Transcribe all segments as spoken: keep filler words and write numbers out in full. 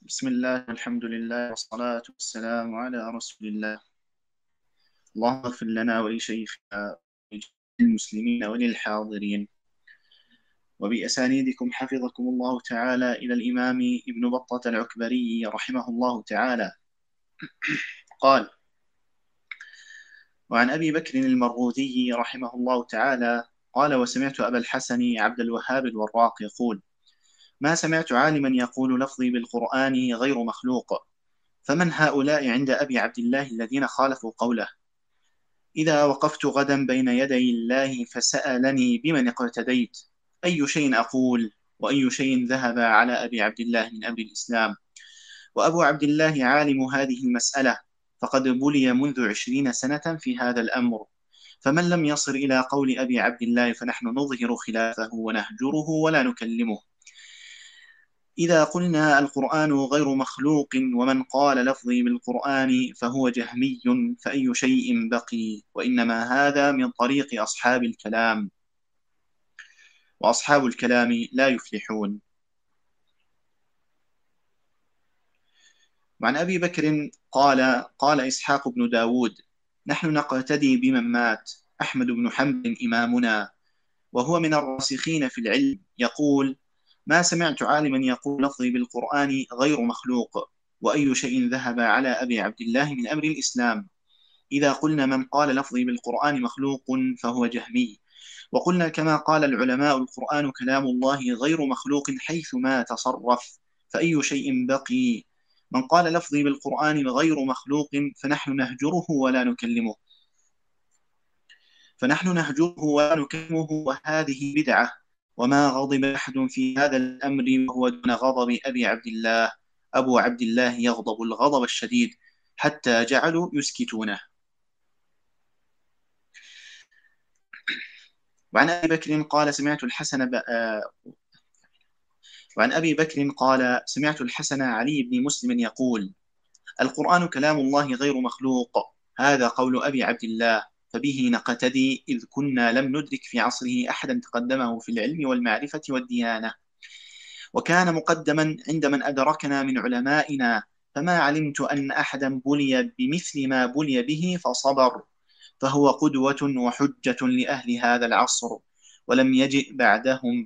بسم الله والحمد لله والصلاة والسلام على رسول الله. اللهم اغفر لنا ولشيخنا وللمسلمين وللحاضرين وبأسانيدكم حفظكم الله تعالى إلى الإمام ابن بطة العكبري رحمه الله تعالى قال: وعن أبي بكر المروذي رحمه الله تعالى قال: وسمعت أبا الحسن عبد الوهاب الوراق يقول: ما سمعت عالما يقول لفظي بالقرآن غير مخلوق، فمن هؤلاء عند أبي عبد الله الذين خالفوا قوله؟ إذا وقفت غدا بين يدي الله فسألني بمن اقتديت أي شيء أقول، وأي شيء ذهب على أبي عبد الله من أمر الإسلام، وأبو عبد الله عالم هذه المسألة، فقد بلي منذ عشرين سنة في هذا الأمر، فمن لم يصل إلى قول أبي عبد الله فنحن نظهر خلافه ونهجره ولا نكلمه. إذا قلنا القرآن غير مخلوق ومن قال لفظي بالقرآن فهو جهمي، فأي شيء بقي؟ وإنما هذا من طريق أصحاب الكلام، وأصحاب الكلام لا يفلحون. وعن أبي بكر قال: قال إسحاق بن داود: نحن نقتدي بمن مات. أحمد بن حنبل إمامنا وهو من الراسخين في العلم يقول: ما سمعت عالما يقول لفظي بالقرآن غير مخلوق، وأي شيء ذهب على أبي عبد الله من أمر الإسلام. إذا قلنا من قال لفظي بالقرآن مخلوق فهو جهمي، وقلنا كما قال العلماء القرآن كلام الله غير مخلوق حيثما تصرف، فأي شيء بقي؟ من قال لفظي بالقرآن غير مخلوق فنحن نهجره ولا نكلمه فنحن نهجره ولا نكلمه وهذه بدعة، وما غضب أحد في هذا الأمر وهو دون غضب أبي عبد الله. أبو عبد الله يغضب الغضب الشديد حتى جعلوا يسكتونه. وعن أبي بكر قال: سمعت الحسن ب... وعن أبي بكر قال: سمعت الحسن علي بن مسلم يقول: القرآن كلام الله غير مخلوق. هذا قول أبي عبد الله، فبه نقتدي، إذ كنا لم ندرك في عصره أحدا تقدمه في العلم والمعرفة والديانة، وكان مقدما عند من أدركنا من علمائنا، فما علمت أن أحدا بلي بمثل ما بلي به فصبر، فهو قدوة وحجة لأهل هذا العصر، ولم يجئ بعدهم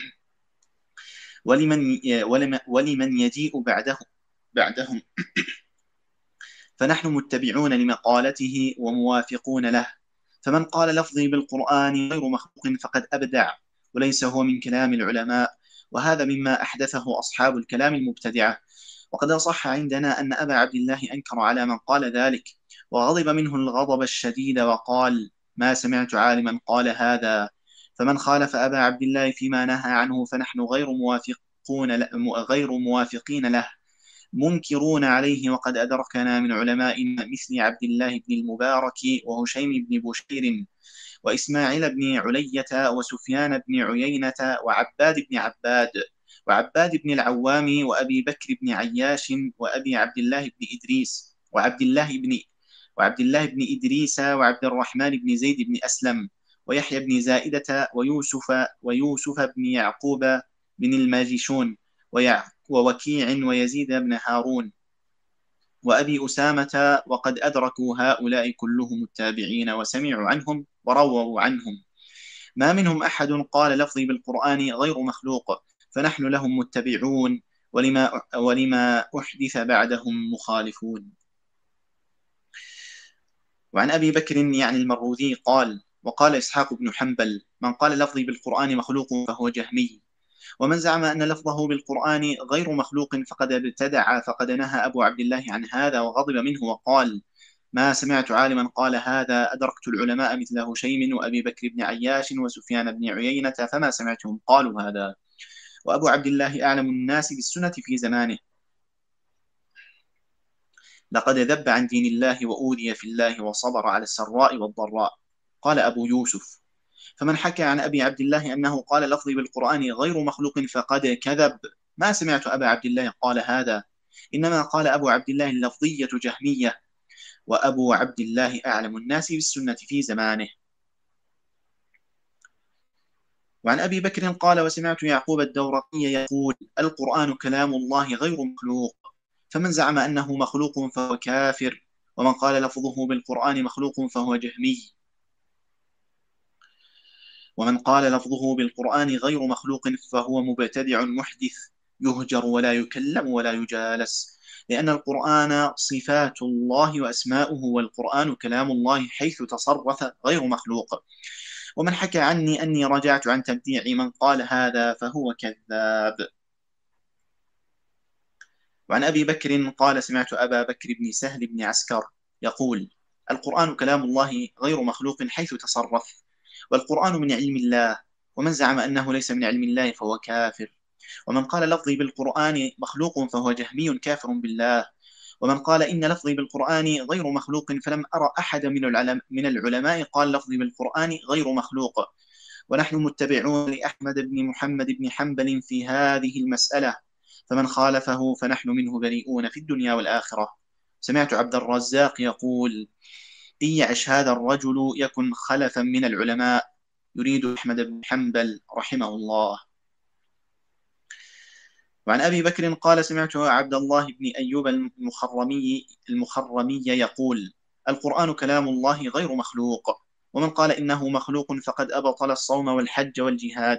ولمن ولمن يجيء بعده بعدهم فنحن متبعون لمقالته وموافقون له. فمن قال لفظي بالقرآن غير مخلوق فقد أبدع، وليس هو من كلام العلماء، وهذا مما أحدثه أصحاب الكلام المبتدعة. وقد صح عندنا أن أبا عبد الله أنكر على من قال ذلك، وغضب منه الغضب الشديد وقال: ما سمعت عالما قال هذا. فمن خالف أبا عبد الله فيما نهى عنه فنحن غير موافقون غير موافقين له، منكرون عليه. وقد أدركنا من علمائنا مثل عبد الله بن المبارك وهشيم بن بشير وإسماعيل بن علية وسفيان بن عيينة وعباد بن عباد وعباد بن العوام وأبي بكر بن عياش وأبي عبد الله بن إدريس وعبد الله بن وعبد الله بن إدريس وعبد الرحمن بن زيد بن أسلم ويحيى بن زائدة ويوسف ويوسف بن يعقوب بن الماجشون ووكيع ويزيد بن هارون وأبي أسامة. وقد أدركوا هؤلاء كلهم التابعين وسمعوا عنهم ورووا عنهم، ما منهم أحد قال لفظي بالقرآن غير مخلوق، فنحن لهم متبعون، ولما, ولما أحدث بعدهم مخالفون. وعن أبي بكر يعني المروذي قال: وقال إسحاق بن حنبل: من قال لفظي بالقرآن مخلوق فهو جهمي. ومن زعم أن لفظه بالقرآن غير مخلوق فقد ابتدع، فقد نهى أبو عبد الله عن هذا وغضب منه وقال: ما سمعت عالما قال هذا. أدركت العلماء مثل هشيم وأبي بكر بن عياش وسفيان بن عيينة فما سمعتهم قالوا هذا. وأبو عبد الله أعلم الناس بالسنة في زمانه، لقد ذب عن دين الله وأوذي في الله وصبر على السراء والضراء. قال أبو يوسف: فمن حكى عن أبي عبد الله أنه قال لفظي بالقرآن غير مخلوق فقد كذب. ما سمعت أبا عبد الله قال هذا، إنما قال أبو عبد الله اللفظية جهمية، وأبو عبد الله أعلم الناس بالسنة في زمانه. وعن أبي بكر قال: وسمعت يعقوب الدورقي يقول: القرآن كلام الله غير مخلوق. فمن زعم أنه مخلوق فهو كافر، ومن قال لفظه بالقرآن مخلوق فهو جهمي، ومن قال لفظه بالقرآن غير مخلوق فهو مبتدع محدث يهجر ولا يكلم ولا يجالس، لأن القرآن صفات الله وأسماؤه، والقرآن كلام الله حيث تصرف غير مخلوق. ومن حكى عني أني رجعت عن تبديع من قال هذا فهو كذاب. وعن أبي بكر قال سمعت أبا بكر بن سهل بن عسكر يقول القرآن كلام الله غير مخلوق حيث تصرف، والقرآن من علم الله، ومن زعم أنه ليس من علم الله فهو كافر، ومن قال لفظي بالقرآن مخلوق فهو جهمي كافر بالله، ومن قال إن لفظي بالقرآن غير مخلوق فلم أرى أحد من العلماء من العلماء قال لفظي بالقرآن غير مخلوق. ونحن متبعون لأحمد بن محمد بن حنبل في هذه المسألة، فمن خالفه فنحن منه بريئون في الدنيا والآخرة. سمعت عبد الرزاق يقول إن يعش هذا الرجل يكن خلفا من العلماء، يريد أحمد بن حنبل رحمه الله. وعن أبي بكر قال سمعت عبد الله بن أيوب المخرمي, المخرمي يقول القرآن كلام الله غير مخلوق، ومن قال إنه مخلوق فقد أبطل الصوم والحج والجهاد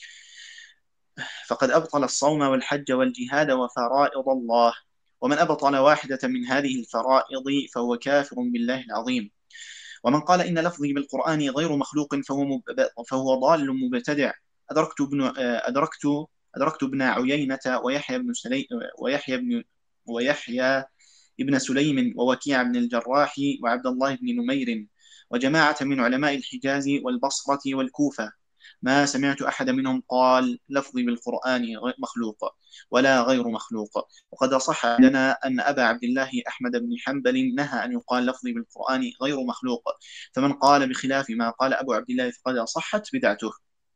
فقد أبطل الصوم والحج والجهاد وفرائض الله، ومن أبطل واحدة من هذه الفرائض فهو كافر بالله العظيم. ومن قال إن لفظي بالقرآن غير مخلوق فهو, مب... فهو ضال مبتدع. أدركت ابن أدركت أدركت ابن عيينة ويحيى بن سلي... ويحيى بن ويحيى ابن سليم ووكيع بن الجراح وعبد الله بن نمير وجماعة من علماء الحجاز والبصرة والكوفة، ما سمعت أحد منهم قال لفظي بالقرآن مخلوق ولا غير مخلوق. وقد صح لنا أن أبا عبد الله أحمد بن حنبل نهى أن يقال لفظي بالقرآن غير مخلوق، فمن قال بخلاف ما قال أبو عبد الله فقد صحت بدعته.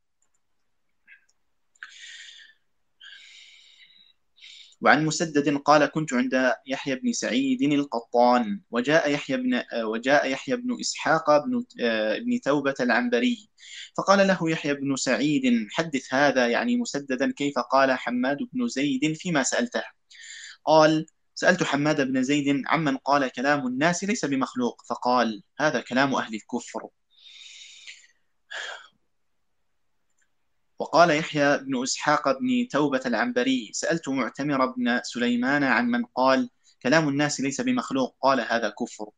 وعن مسدد قال كنت عند يحيى بن سعيد القطان، وجاء يحيى بن وجاء يحيى بن إسحاق بن ابن توبة العنبري، فقال له يحيى بن سعيد حدث هذا يعني مسددا كيف قال حماد بن زيد فيما سألته. قال سألت حماد بن زيد عمن قال كلام الناس ليس بمخلوق، فقال هذا كلام أهل الكفر. وقال يحيى بن إسحاق بن توبة العنبري سألت معتمر بن سليمان عن من قال كلام الناس ليس بمخلوق، قال هذا كفر.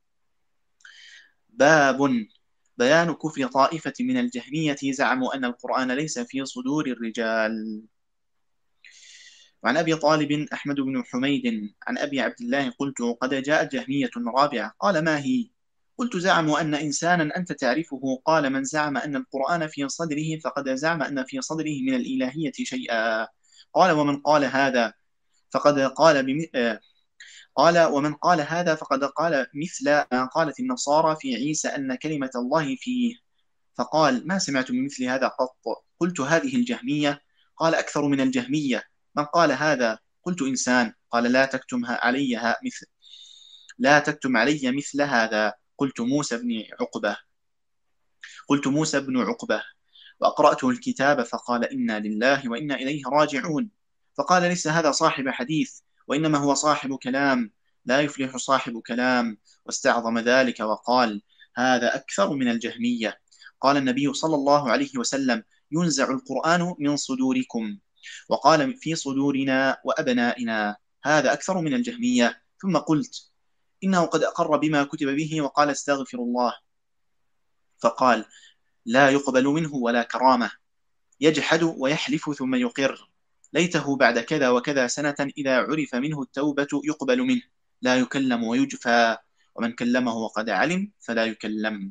باب بيان كفر طائفة من الجهمية زعموا أن القرآن ليس في صدور الرجال. وعن أبي طالب أحمد بن حميد عن أبي عبد الله قلت قد جاءت جهمية رابعة، قال ما هي؟ قلت زعموا أن إنسانا أنت تعرفه، قال من زعم أن القرآن في صدره فقد زعم أن في صدره من الإلهية شيئا. قال ومن قال هذا فقد قال بم... قال ومن قال هذا فقد قال مثل ما قالت النصارى في عيسى أن كلمة الله فيه. فقال ما سمعت من مثل هذا قط. قلت هذه الجهمية. قال أكثر من الجهمية. من قال هذا؟ قلت إنسان. قال لا تكتمها عليها مثل لا تكتم علي مثل هذا. قلت موسى بن عقبة قلت موسى بن عقبة وأقرأته الكتاب فقال إنا لله وإنا إليه راجعون. فقال ليس هذا صاحب حديث، وإنما هو صاحب كلام، لا يفلح صاحب كلام، واستعظم ذلك وقال هذا أكثر من الجهمية. قال النبي صلى الله عليه وسلم ينزع القرآن من صدوركم، وقال في صدورنا وأبنائنا، هذا أكثر من الجهمية. ثم قلت إنه قد أقر بما كتب به وقال استغفر الله، فقال لا يقبل منه ولا كرامة، يجحد ويحلف ثم يقر، ليته بعد كذا وكذا سنة إذا عرف منه التوبة يقبل منه، لا يكلم ويجفى، ومن كلمه وقد علم فلا يكلم.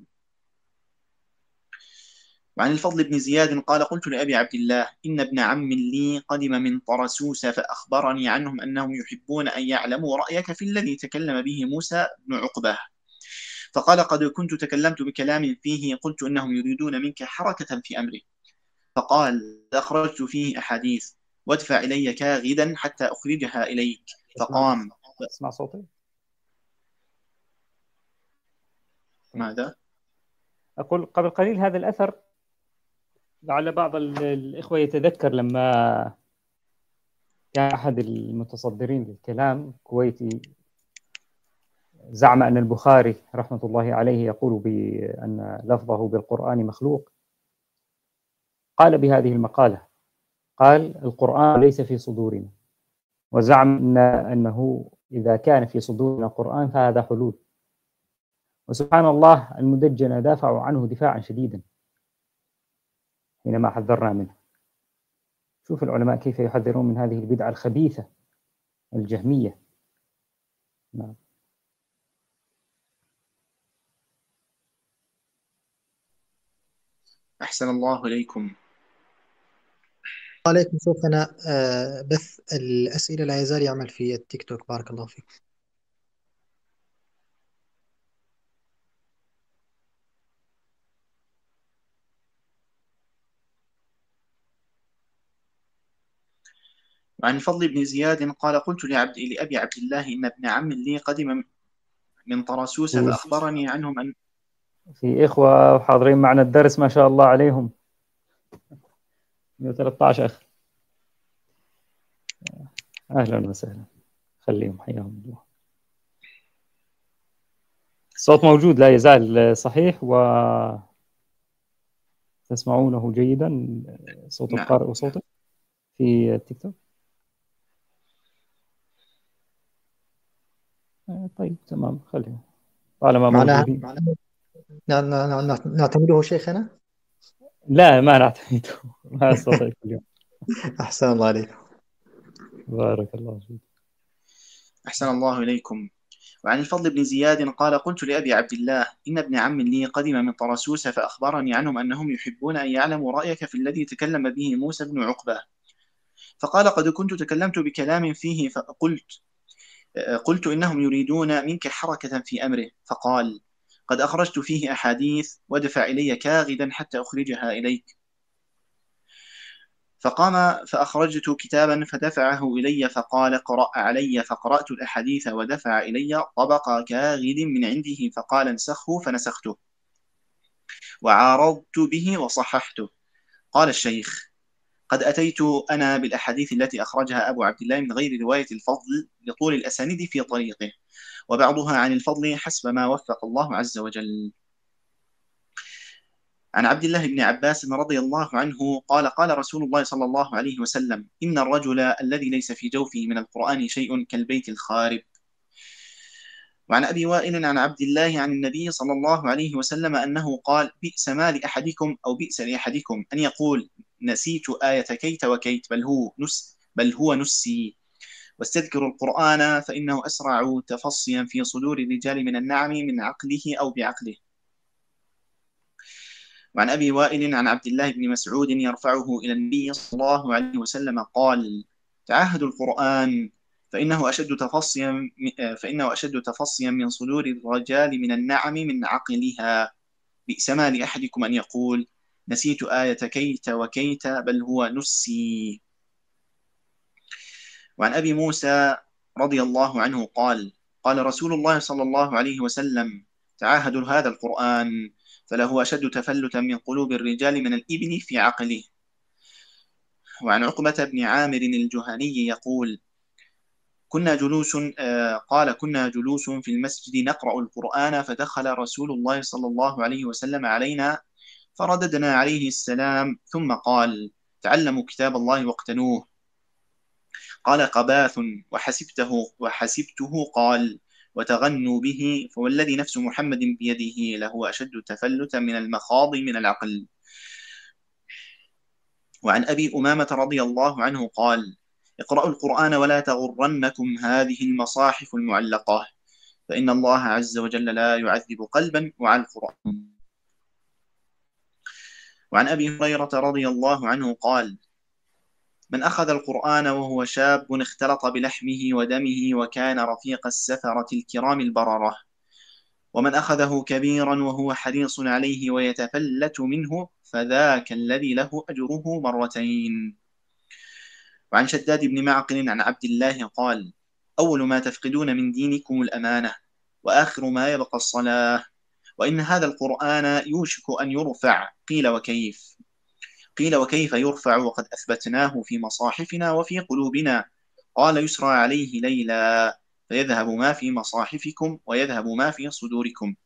وعن الفضل بن زياد قال قلت لأبي عبد الله إن ابن عم لي قدم من طرسوس فأخبرني عنهم أنهم يحبون أن يعلموا رأيك في الذي تكلم به موسى بن عقبة، فقال قد كنت تكلمت بكلام فيه قلت إنهم يريدون منك حركة في أمره، فقال أخرجت فيه أحاديث وادفع إلي كاغدا حتى أخرجها إليك. فقام. اسمع صوتي. ماذا؟ أقول قبل قليل هذا الأثر لعل بعض الإخوة يتذكر لما كان أحد المتصدرين للكلام كويتي زعم أن البخاري رحمة الله عليه يقول بأن لفظه بالقرآن مخلوق. قال بهذه المقالة، قال: القرآن ليس في صدورنا، وزعم أن أنه إذا كان في صدورنا قرآن فهذا حلول. وسبحان الله المدجنة دافعوا عنه دفاعا شديدا حينما حذرنا منه. شوف العلماء كيف يحذرون من هذه البدعة الخبيثة الجهمية. نعم. أحسن الله إليكم. عليكم. شوف أنا آه، بث الأسئلة لا يزال يعمل في التيك توك. بارك الله فيك. وعن الفضل بن زياد قال: قلت لعبد لأبي عبد الله إن ابن عم لي قدم من طرسوس فأخبرني عنهم أن في إخوة حاضرين معنا الدرس ما شاء الله عليهم، مئة وثلاثة عشر أخ. أهلا وسهلا، خليهم حياهم الله. الصوت موجود لا يزال صحيح وتسمعونه جيدا، صوت نعم. القارئ وصوته في التيك توك. طيب تمام، خليهم طالما معناها موجودين. نع- نع- نع- نعتمده شيخنا. لا ما نعتمده، ما أستطيع اليوم. أحسن الله عليكم. بارك الله فيك. أحسن الله إليكم. وعن الفضل بن زياد قال: قلت لأبي عبد الله إن ابن عم لي قدم من طرسوس فأخبرني عنهم أنهم يحبون أن يعلموا رأيك في الذي تكلم به موسى بن عقبة. فقال: قد كنت تكلمت بكلام فيه فقلت قلت إنهم يريدون منك حركة في أمره. فقال: قد أخرجت فيه أحاديث وادفع إلي كاغدا حتى أخرجها إليك. فقام فأخرجت كتابا فدفعه إلي فقال: اقرأ علي. فقرأت الأحاديث ودفع إلي طبق كاغد من عنده فقال: انسخه. فنسخته وعارضت به وصححته. قال الشيخ: قد أتيت أنا بالأحاديث التي أخرجها أبو عبد الله من غير رواية الفضل لطول الأسانيد في طريقه، وبعضها عن الفضل حسب ما وفق الله عز وجل. عن عبد الله بن عباس رضي الله عنه قال: قال رسول الله صلى الله عليه وسلم: إن الرجل الذي ليس في جوفه من القرآن شيء كالبيت الخارب. وعن أبي وائل عن عبد الله عن النبي صلى الله عليه وسلم أنه قال: بئس ما لأحدكم أو بئس لأحدكم أن يقول نسيت آية كيت وكيت، بل هو نس بل هو نسي. واستذكروا القرآن فإنه أسرع تفصيا في صدور الرجال من النعم من عقله أو بعقله. وعن أبي وائل عن عبد الله بن مسعود يرفعه إلى النبي صلى الله عليه وسلم قال: تعاهدوا القرآن فإنه أشد تفصيا فإنه أشد تفصيا من صدور الرجال من النعم من عقلها. بئس ما لأحدكم أن يقول نسيت آية كيت وكيت، بل هو نسي. وعن أبي موسى رضي الله عنه قال: قال رسول الله صلى الله عليه وسلم: تعاهدوا هذا القرآن فله أشد تفلتا من قلوب الرجال من الإبل في عقله. وعن عقبة بن عامر الجهني يقول: كنا جلوس آه قال كنا جلوس في المسجد نقرأ القرآن فدخل رسول الله صلى الله عليه وسلم علينا فرددنا عليه السلام ثم قال: تعلموا كتاب الله واقتنوه. قال قباث وحسبته وحسبته قال: وتغنوا به، فوالذي نفس محمد بيده له أشد تفلتا من المخاض من العقل. وعن أبي أمامة رضي الله عنه قال: اقرأوا القرآن ولا تغرنكم هذه المصاحف المعلقة، فإن الله عز وجل لا يعذب قلبا وعلى القرآن. وعن أبي هريرة رضي الله عنه قال: من أخذ القرآن وهو شاب اختلط بلحمه ودمه وكان رفيق السفرة الكرام البررة، ومن أخذه كبيرا وهو حريص عليه ويتفلت منه فذاك الذي له أجره مرتين. وعن شداد بن معقل عن عبد الله قال: أول ما تفقدون من دينكم الأمانة، وآخر ما يبقى الصلاة، وإن هذا القرآن يوشك أن يرفع. قيل وكيف؟ قيل وكيف يرفع وقد أثبتناه في مصاحفنا وفي قلوبنا، قال يسرى عليه ليلا فيذهب ما في مصاحفكم ويذهب ما في صدوركم.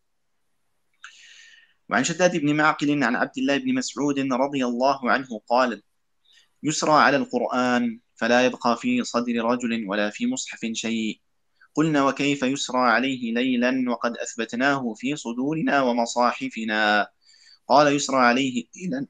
وعن شداد بن معقل عن عبد الله بن مسعود رضي الله عنه قال يسرى على القرآن فلا يبقى في صدر رجل ولا في مصحف شيء. قلنا وكيف يسرى عليه ليلا وقد أثبتناه في صدورنا ومصاحفنا؟ قال يسرى عليه ليلا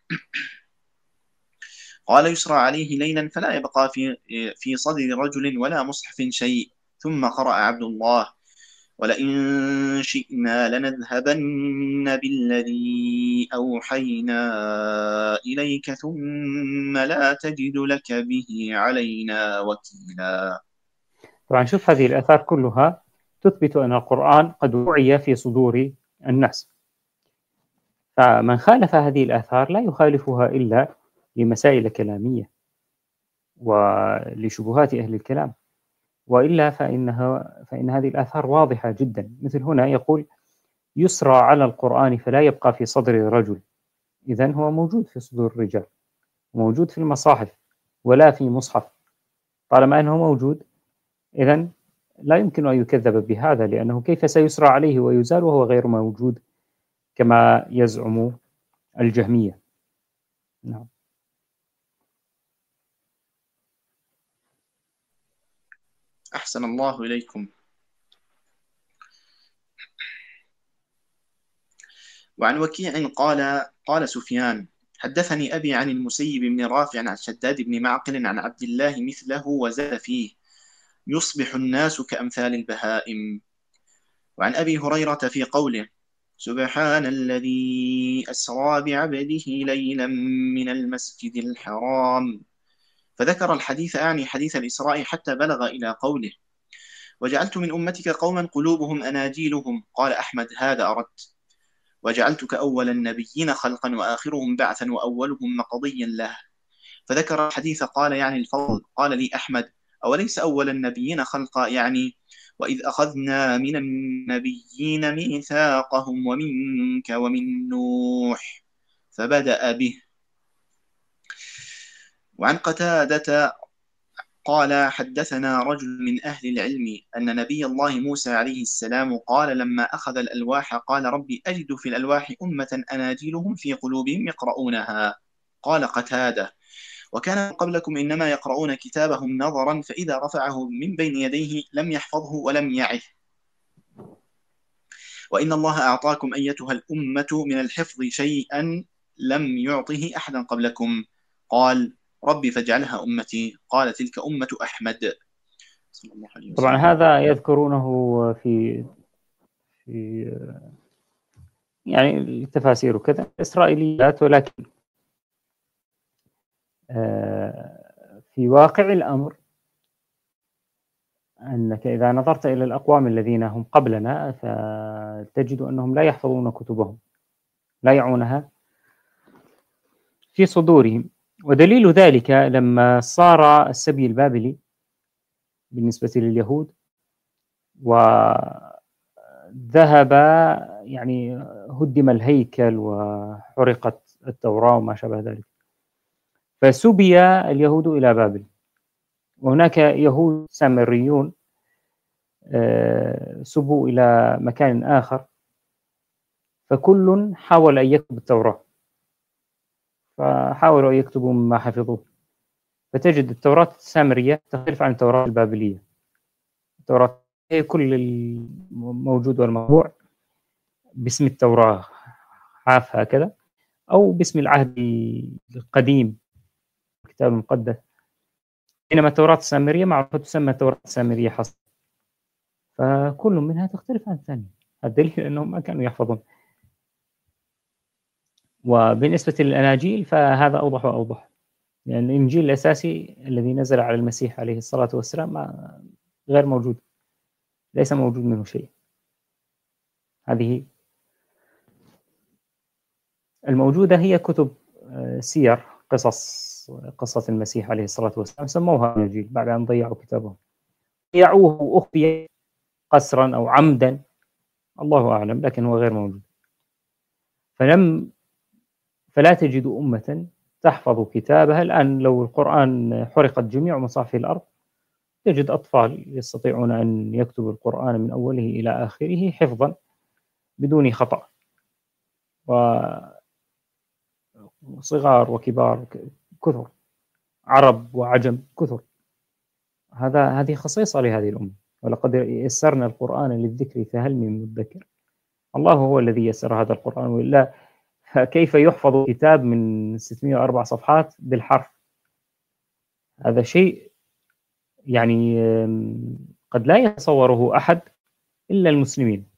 قال يسرى عليه ليلا فلا يبقى في في صدر رجل ولا مصحف شيء. ثم قرأ عبد الله ولئن شئنا لنذهبن بالذي أوحينا إليك ثم لا تجد لك به علينا وكيلا. طبعا شوف هذه الآثار كلها تثبت أن القرآن قد وعي في صدور الناس، فمن خالف هذه الآثار لا يخالفها إلا لمسائل كلامية ولشبهات أهل الكلام، وإلا فإنها فإن هذه الآثار واضحة جدا. مثل هنا يقول يسرى على القرآن فلا يبقى في صدر رجل، إذن هو موجود في صدور الرجال، موجود في المصاحف ولا في مصحف. طالما أنه موجود إذن لا يمكن أن يكذب بهذا، لأنه كيف سيسرى عليه ويزال وهو غير موجود كما يزعم الجهمية. نعم. أحسن الله إليكم. وعن وكيع قال قال سفيان حدثني أبي عن المسيب بن رافع عن شداد بن معقل عن عبد الله مثله وزاد فيه يصبح الناس كأمثال البهائم. وعن أبي هريرة في قوله سبحان الذي أسرى بعبده ليلا من المسجد الحرام، فذكر الحديث أعني حديث الإسراء حتى بلغ إلى قوله وجعلت من أمتك قوما قلوبهم أناجيلهم، قال أحمد هذا أردت، وجعلتك أول النبيين خلقا وآخرهم بعثا وأولهم مقضيا له، فذكر الحديث قال يعني الفضل، قال لي أحمد أوليس أول النبيين خلقا يعني وإذ أخذنا من النبيين ميثاقهم ومنك ومن نوح، فبدأ به. وعن قتادة قال حدثنا رجل من أهل العلم أن نبي الله موسى عليه السلام قال لما أخذ الألواح قال ربي أجد في الألواح أمة أناجيلهم في قلوبهم يقرؤونها. قال قتادة وكان قبلكم إنما يقرؤون كتابهم نظرا فإذا رفعه من بين يديه لم يحفظه ولم يعه، وإن الله أعطاكم أيتها الأمة من الحفظ شيئا لم يعطه أحدا قبلكم. قال ربي فاجعلها أمتي، قال تلك أمة أحمد صلى الله عليه وسلم. طبعا هذا يذكرونه في في يعني التفاسير وكذا إسرائيليات، ولكن في واقع الأمر أنك إذا نظرت إلى الأقوام الذين هم قبلنا فتجد أنهم لا يحفظون كتبهم، لا يعونها في صدورهم. ودليل ذلك لما صار السبي البابلي بالنسبة لليهود وذهب يعني هدم الهيكل وحرقت التوراة وما شابه ذلك، فسبي اليهود إلى بابل، وهناك يهود سامريون سبوا إلى مكان آخر، فكل حاول أن يكتب التوراة، فحاولوا أن يكتبوا مما حفظوه، فتجد التوراة السامرية تختلف عن التوراة البابلية. التوراة هي كل الموجود والمطبوع باسم التوراة حاف هكذا، أو باسم العهد القديم الكتاب المقدس، بينما التوراة السامرية معروفة تسمى التوراة السامرية حصر، فكل منها تختلف عن الثانية. الدليل أنهم ما كانوا يحفظون. وبالنسبة للأناجيل فهذا أوضح وأوضح، لأن يعني الإنجيل الأساسي الذي نزل على المسيح عليه الصلاة والسلام غير موجود، ليس موجود منه شيء. هذه الموجودة هي كتب سير، قصص قصة المسيح عليه الصلاة والسلام، سموها الإنجيل بعد أن ضيعوا كتابهم، ضيعوه وأخفي قسرا أو عمدا الله أعلم، لكن هو غير موجود. فلم فلا تجد أمة تحفظ كتابها. الآن لو القرآن حرقت جميع مصاحف الأرض تجد أطفال يستطيعون أن يكتبوا القرآن من أوله إلى آخره حفظا بدون خطأ، وصغار وكبار كثر، عرب وعجم كثر. هذا هذه خصيصة لهذه الأمة. ولقد يسرنا القرآن للذكر فهل من مدكر. الله هو الذي يسر هذا القرآن، وإلا كيف يحفظ كتاب من ستمائة وأربع صفحات بالحرف؟ هذا شيء يعني قد لا يتصوره أحد إلا المسلمين.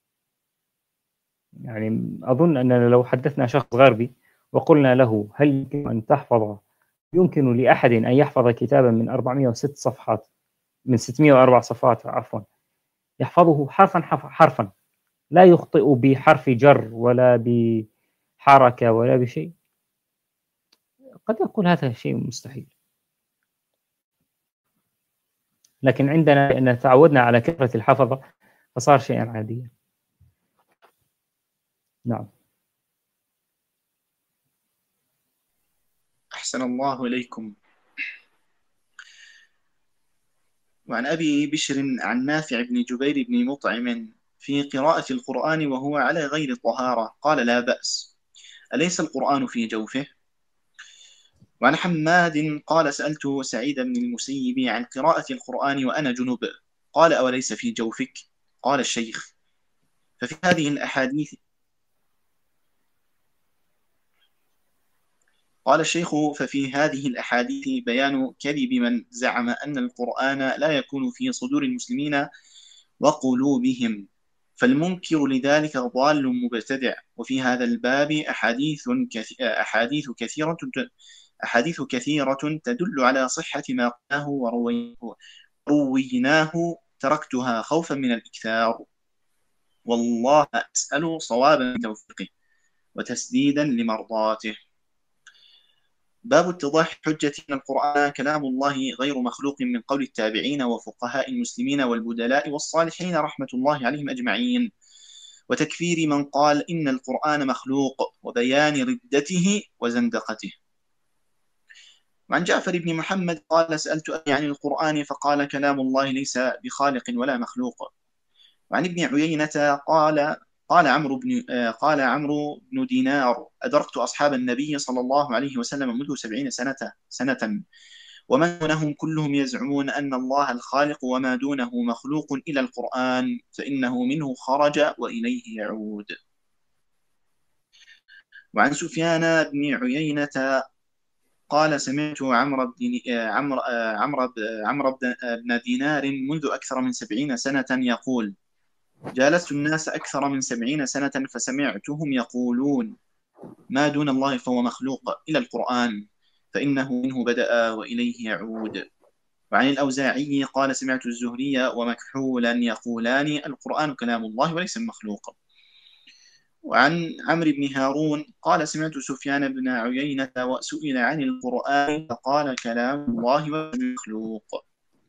يعني أظن أننا لو حدثنا شخص غربي وقلنا له هل يمكن أن تحفظ يمكن لأحد أن يحفظ كتابا من أربعمائة وست صفحات من ستمائة وأربع صفحات عفوا يحفظه حرفا حرفا لا يخطئ بحرف جر ولا بحركة ولا بشيء، قد يقول هذا شيء مستحيل. لكن عندنا أن تعودنا على كثرة الحفظة فصار شيئا عاديا. نعم. أحسن الله إليكم. وعن أبي بشر عن نافع بن جبير بن مطعم في قراءة القرآن وهو على غير طهارة قال لا بأس، أليس القرآن في جوفه؟ وعن حماد قال سألت سعيد بن المسيب عن قراءة القرآن وأنا جنب قال أوليس في جوفك؟ قال الشيخ ففي هذه الأحاديث قال الشيخ ففي هذه الأحاديث بيان كذب من زعم أن القرآن لا يكون في صدور المسلمين وقلوبهم، فالمنكر لذلك ضال مبتدع. وفي هذا الباب أحاديث أحاديث كثيرة أحاديث كثيرة تدل على صحة ما قلناه ورويناه، تركتها خوفا من الإكثار، والله أسأل صوابا توفيقه وتسديدا لمرضاته. باب اتضاح حجة أن القرآن كلام الله غير مخلوق من قول التابعين وفقهاء المسلمين والبدلاء والصالحين رحمة الله عليهم أجمعين، وتكفير من قال إن القرآن مخلوق، وبيان ردته وزندقته. وعن جعفر بن محمد قال سألت أبي عن القرآن فقال كلام الله ليس بخالق ولا مخلوق. وعن ابن عيينة قال قال عمرو بن قال عمرو بن دينار أدركت أصحاب النبي صلى الله عليه وسلم منذ سبعين سنة سنة ومن دونهم كلهم يزعمون أن الله الخالق وما دونه مخلوق إلى القرآن فإنه منه خرج وإليه يعود. وعن سفيان بن عيينة قال سمعت عمرو بن عمرو عمرو عمرو بن دينار منذ أكثر من سبعين سنة يقول جالست الناس أكثر من سبعين سنة فسمعتهم يقولون ما دون الله فهو مخلوق إلى القرآن فإنه منه بدأ وإليه يعود. وعن الأوزاعي قال سمعت الزهري ومكحولا يقولان القرآن كلام الله وليس مخلوق. وعن عمرو بن هارون قال سمعت سفيان بن عيينة وسئل عن القرآن فقال كلام الله وليس مخلوق.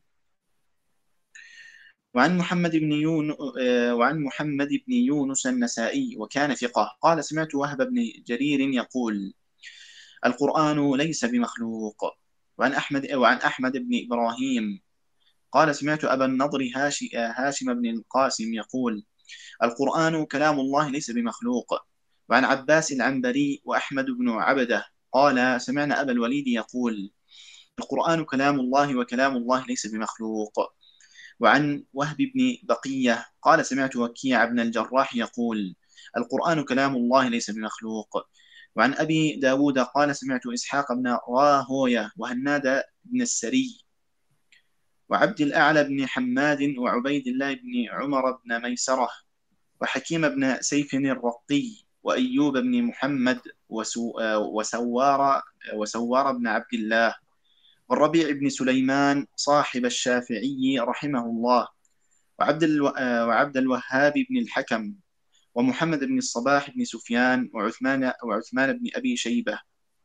وعن محمد بن يون وعن محمد بن يونس النسائي وكان ثقة قال سمعت وهب بن جرير يقول القرآن ليس بمخلوق. وعن أحمد وعن أحمد بن إبراهيم قال سمعت أبا النضر هاشم بن القاسم يقول القرآن كلام الله ليس بمخلوق. وعن عباس العنبري وأحمد بن عبده قال سمعنا أبا الوليد يقول القرآن كلام الله وكلام الله ليس بمخلوق. وعن وهب بن بقية قال سمعت وكيع بن الجراح يقول القرآن كلام الله ليس بمخلوق. وعن أبي داود قال سمعت إسحاق بن راهوية وهناد بن السري وعبد الأعلى بن حماد وعبيد الله بن عمر بن ميسرة وحكيم بن سيف الرقي وأيوب بن محمد وسوار, وسوار بن عبد الله والربيع بن سليمان صاحب الشافعي رحمه الله وعبد, الو... وعبد الوهاب بن الحكم ومحمد بن الصباح بن سفيان وعثمان, وعثمان بن أبي شيبة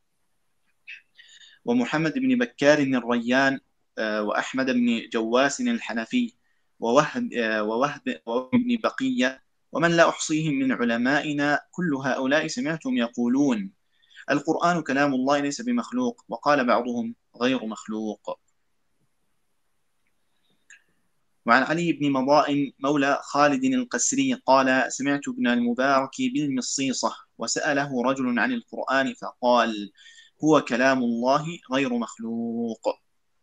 ومحمد بن بكار الريان وأحمد بن جواس الحنفي ووهب, ووهب, ووهب بن بقية ومن لا أحصيهم من علمائنا كل هؤلاء سمعتهم يقولون القرآن كلام الله ليس بمخلوق، وقال بعضهم غير مخلوق. وعن علي بن مضاء مولى خالد القسري قال سمعت ابن المبارك بالمصيصة وسأله رجل عن القرآن فقال هو كلام الله غير مخلوق.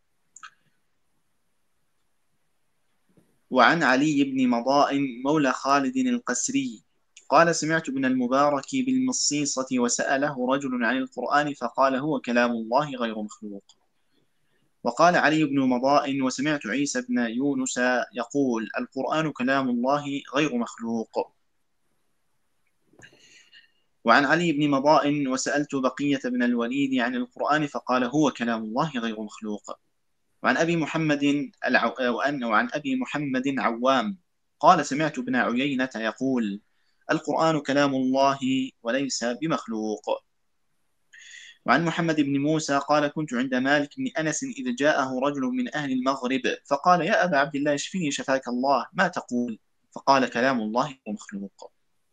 وعن علي بن مضاء مولى خالد القسري قال سمعت ابن المبارك بالمصيصة وسأله رجل عن القرآن فقال هو كلام الله غير مخلوق. وقال علي بن مضاء وسمعت عيسى بن يونس يقول القرآن كلام الله غير مخلوق. وعن علي بن مضاء وسألت بقية بن الوليد عن القرآن فقال هو كلام الله غير مخلوق. وعن أبي محمد العو... وأن وعن أبي محمد عوام قال سمعت ابن عيينة يقول القرآن كلام الله وليس بمخلوق. وعن محمد بن موسى قال كنت عند مالك بن أنس إذ جاءه رجل من أهل المغرب فقال يا أبا عبد الله اشفني شفاك الله ما تقول؟ فقال كلام الله مخلوق.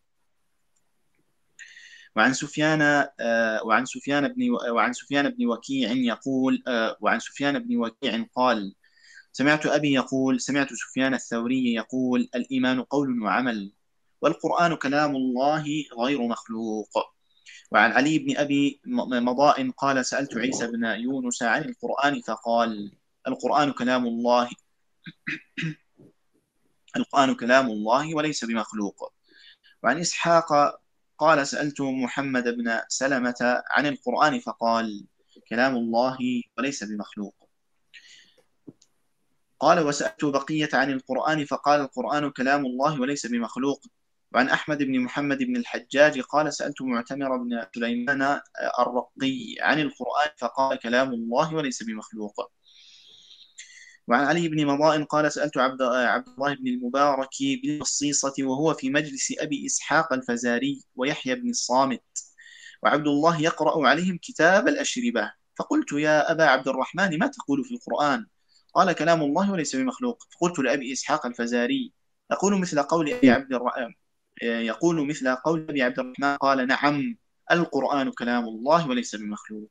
وعن سفيان وعن سفيان بن وعن سفيان بن وكيع يقول وعن سفيان بن وكيع قال سمعت أبي يقول سمعت سفيان الثوري يقول الإيمان قول وعمل والقرآن كلام الله غير مخلوق. وعن علي بن أبي مضاء قال سألت عيسى بن يونس عن القرآن فقال القرآن كلام الله القرآن كلام الله وليس بمخلوق. وعن إسحاق قال سألت محمد بن سلمة عن القرآن فقال كلام الله وليس بمخلوق. قال وسألت بقية عن القرآن فقال القرآن كلام الله وليس بمخلوق. وعن أحمد بن محمد بن الحجاج قال سألت معتمر بن سليمان الرقي عن القرآن فقال كلام الله وليس بمخلوق. وعن علي بن مضاء قال سألت عبد, عبد الله بن المبارك بالمصيصة وهو في مجلس أبي إسحاق الفزاري ويحيى بن الصامت وعبد الله يقرأ عليهم كتاب الأشربة فقلت يا أبا عبد الرحمن ما تقول في القرآن؟ قال كلام الله وليس بمخلوق. فقلت لأبي إسحاق الفزاري يقول مثل قول أبي عبد الرحمن يقول مثل قول أبي عبد الرحمن قال نعم القرآن كلام الله وليس بمخلوق.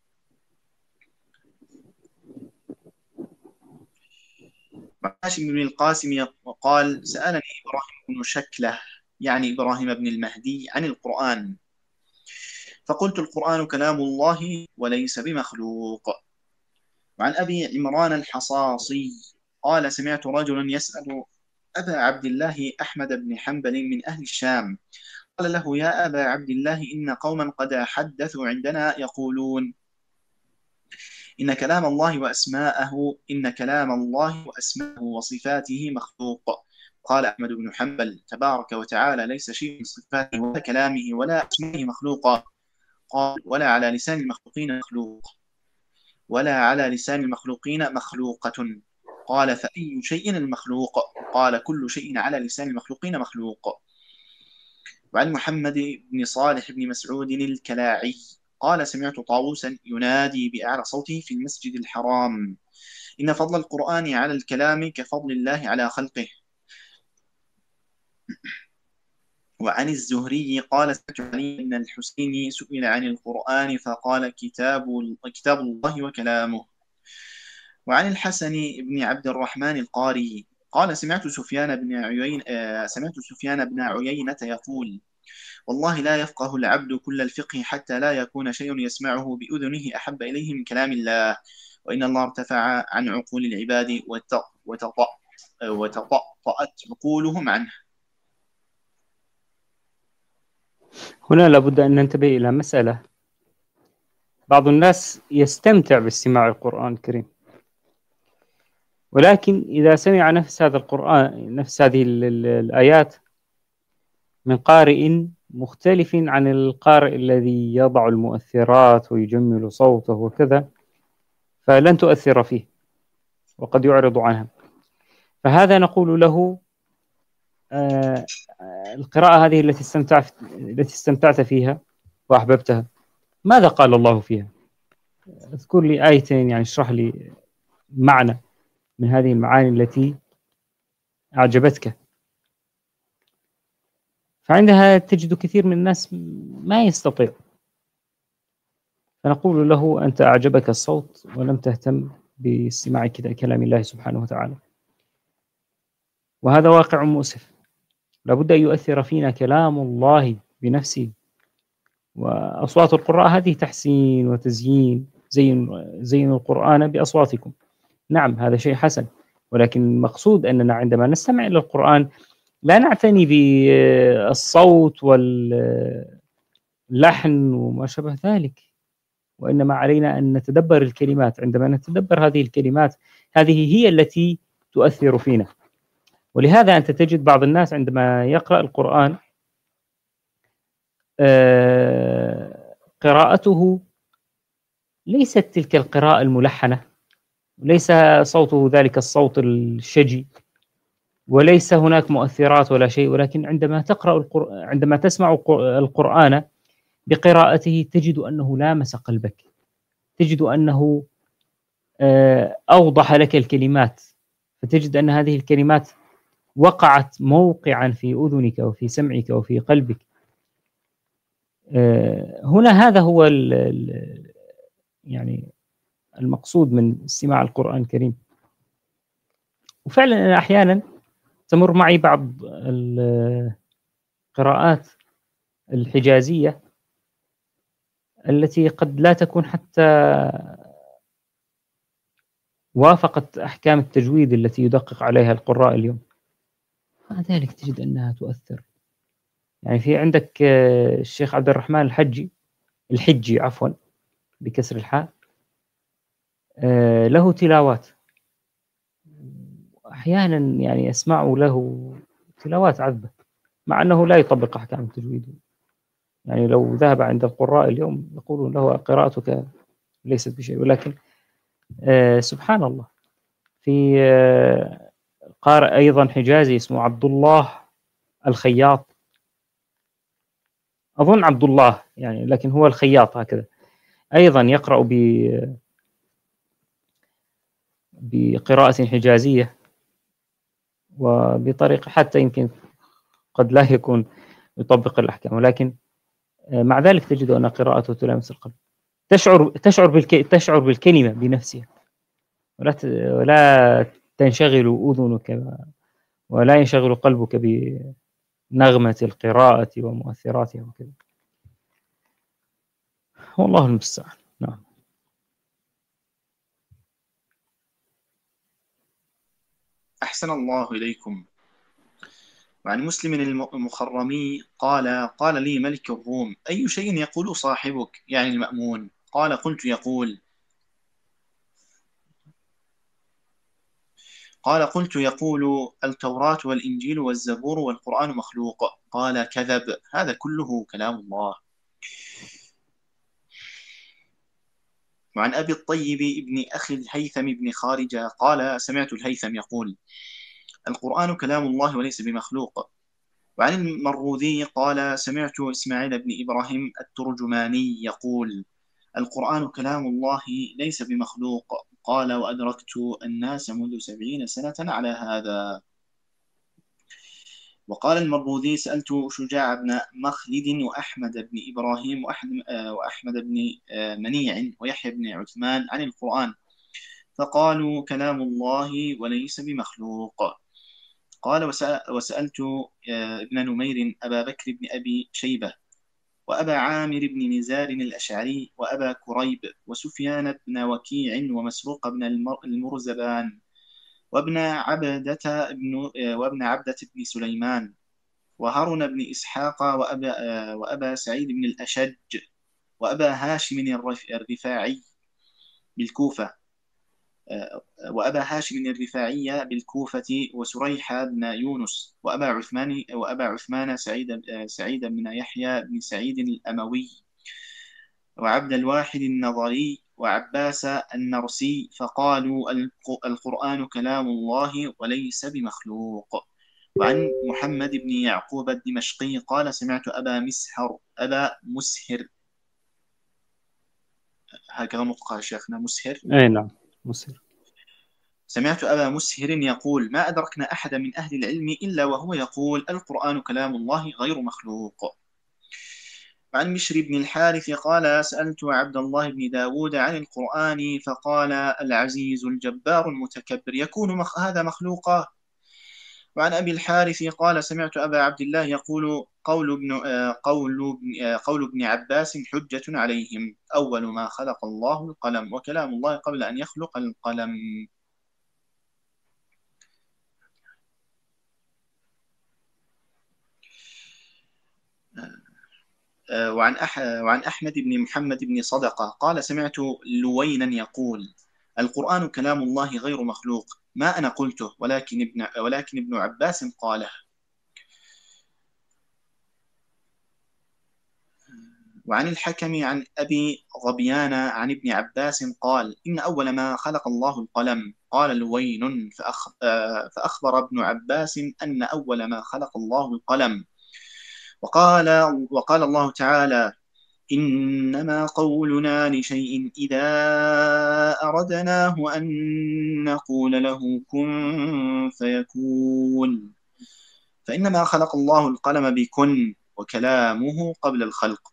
هاشم بن القاسم قال سألني إبراهيم بن شكله يعني إبراهيم بن المهدي عن القرآن فقلت القرآن كلام الله وليس بمخلوق. وعن أبي عمران الحصاصي قال سمعت رجلا يسأل أبا عبد الله أحمد بن حنبل من أهل الشام قال له يا أبا عبد الله إن قوما قد حدثوا عندنا يقولون إن كلام الله وأسماءه إن كلام الله وأسماءه وصفاته مخلوق. قال أحمد بن حنبل تبارك وتعالى ليس شيء من صفاته ولا كلامه ولا أسمائه مخلوقا. قال ولا على لسان المخلوقين مخلوق ولا على لسان المخلوقين مخلوقة. قال فأي شيء المخلوق؟ قال كل شيء على لسان المخلوقين مخلوق. وعن محمد بن صالح بن مسعود الكلاعي قال سمعت طاووسا ينادي بأعلى صوته في المسجد الحرام إن فضل القرآن على الكلام كفضل الله على خلقه. وعن الزهري قال سمعت علي بن الحسين سئل عن القرآن فقال كتاب كتاب الله وكلامه. وعن الحسن بن عبد الرحمن القاري قال سمعت سفيان بن عيين سمعت سفيان بن عيينة يقول والله لا يفقه العبد كل الفقه حتى لا يكون شيء يسمعه بأذنه أحب إليه من كلام الله وإن الله ارتفع عن عقول العباد وتطأت عقولهم عنه. هنا لابد أن ننتبه إلى مسألة. بعض الناس يستمتع باستماع القرآن الكريم ولكن إذا سمع نفس هذا القرآن نفس هذه الآيات من قارئ مختلف عن القارئ الذي يضع المؤثرات ويجمل صوته وكذا فلن تؤثر فيه وقد يعرض عنها. فهذا نقول له آه القراءة هذه التي استمتعت التي استمتعت فيها وأحببتها ماذا قال الله فيها؟ اذكر لي آيتين يعني اشرح لي معنى من هذه المعاني التي أعجبتك. فعندها تجد كثير من الناس ما يستطيع. فنقول له أنت أعجبك الصوت ولم تهتم باستماع كلام الله سبحانه وتعالى. وهذا واقع مؤسف. لابد أن يؤثر فينا كلام الله بنفسه. وأصوات القراء هذه تحسين وتزيين، زين زين القرآن بأصواتكم. نعم، هذا شيء حسن، ولكن المقصود أننا عندما نستمع إلى القرآن لا نعتني بالصوت واللحن وما شابه ذلك، وإنما علينا أن نتدبر الكلمات. عندما نتدبر هذه الكلمات، هذه هي التي تؤثر فينا. ولهذا أنت تجد بعض الناس عندما يقرأ القرآن قراءته ليست تلك القراءة الملحنة، ليس صوته ذلك الصوت الشجي، وليس هناك مؤثرات ولا شيء، ولكن عندما تقرأ القرآن، عندما تسمع القرآن بقراءته تجد أنه لامس قلبك، تجد أنه أوضح لك الكلمات، فتجد أن هذه الكلمات وقعت موقعا في أذنك وفي سمعك وفي قلبك. هنا هذا هو يعني المقصود من استماع القرآن الكريم. وفعلا أنا أحيانا تمر معي بعض القراءات الحجازية التي قد لا تكون حتى وافقت أحكام التجويد التي يدقق عليها القراء اليوم، مع ذلك تجد أنها تؤثر. يعني في عندك الشيخ عبد الرحمن الحجي الحجي عفوا بكسر الحاء، له تلاوات أحيانا يعني أسمع له تلاوات عذبة، مع أنه لا يطبق أحكام التجويد. يعني لو ذهب عند القراء اليوم يقولون له قراءتك ليست بشيء، ولكن آه سبحان الله. في آه قارئ أيضا حجازي اسمه عبد الله الخياط، أظن عبد الله يعني، لكن هو الخياط هكذا، أيضا يقرأ ب بقراءة حجازية وبطريقة حتى يمكن قد لا يكون يطبق الأحكام، ولكن مع ذلك تجد أن قراءته تلامس القلب. تشعر تشعر بالك... تشعر بالكلمة بنفسها، ولا ت... ولا تنشغل أذنك ولا ينشغل قلبك بنغمة القراءة ومؤثراتها وكذا. والله المستعان. نعم. أحسن الله إليكم. وعن مسلم المخرمي قال: قال لي ملك الروم: أي شيء يقول صاحبك، يعني المأمون؟ قال: قلت يقول قال قلت يقول التوراة والإنجيل والزبور والقرآن مخلوق. قال: كذب، هذا كله كلام الله. وعن أبي الطيب ابن أخي الهيثم بن خارجة قال: سمعت الهيثم يقول: القرآن كلام الله وليس بمخلوق. وعن المروذي قال: سمعت إسماعيل بن إبراهيم الترجماني يقول: القرآن كلام الله ليس بمخلوق. قال: وأدركت الناس منذ سبعين سنة على هذا. وقال المروذي: سألت شجاع بن مخلد وأحمد بن إبراهيم وأحمد بن منيع ويحيى بن عثمان عن القرآن، فقالوا: كلام الله وليس بمخلوق. قال: وسألت ابن نمير أبا بكر بن أبي شيبة وأبا عامر بن نزار الأشعري وأبا كريب وسفيان بن وكيع ومسروق بن المرزبان وابن عبدة بن وابن عبدة بن سليمان وهارون بن إسحاق وأبا, وأبا سعيد بن الأشج وأبا هاشم الرفاعي بالكوفة وأبا هاشم الرفاعي بالكوفة وسريح بن يونس وأبا عثمان وأبا عثمان سعيد سعيد بن يحيى بن سعيد الأموي وعبد الواحد النظري وعباس النرسي، فقالوا: القرآن كلام الله وليس بمخلوق. وعن محمد بن يعقوب الدمشقي قال: سمعت أبا مسهر أبا مسهر هكذا نطقها شيخنا مسهر. أي نعم مسهر. سمعت أبا مسهر يقول: ما أدركنا أحد من أهل العلم إلا وهو يقول: القرآن كلام الله غير مخلوق. وعن مشر بن الحارث قال: سألت عبد الله بن داود عن القرآن فقال: العزيز الجبار المتكبر، يكون مخ... هذا مخلوقا؟ وعن أبي الحارث قال سمعت أبا عبد الله يقول قول ابن قول ابن قول ابن عباس حجة عليهم أول ما خلق الله القلم وكلام الله قبل أن يخلق القلم. وعن أح وعن أحمد بن محمد بن صدقة قال سمعت لوينا يقول القرآن كلام الله غير مخلوق ما أنا قلته ولكن ابن ولكن ابن عباس قاله. وعن الحكم عن أبي ظبيان عن ابن عباس قال إن أول ما خلق الله القلم. قال لوين فأخ فأخبر ابن عباس أن أول ما خلق الله القلم. وقال وقال الله تعالى إنما قولنا لشيء إذا أردناه أن نقول له كن فيكون. فإنما خلق الله القلم بكن وكلامه قبل الخلق.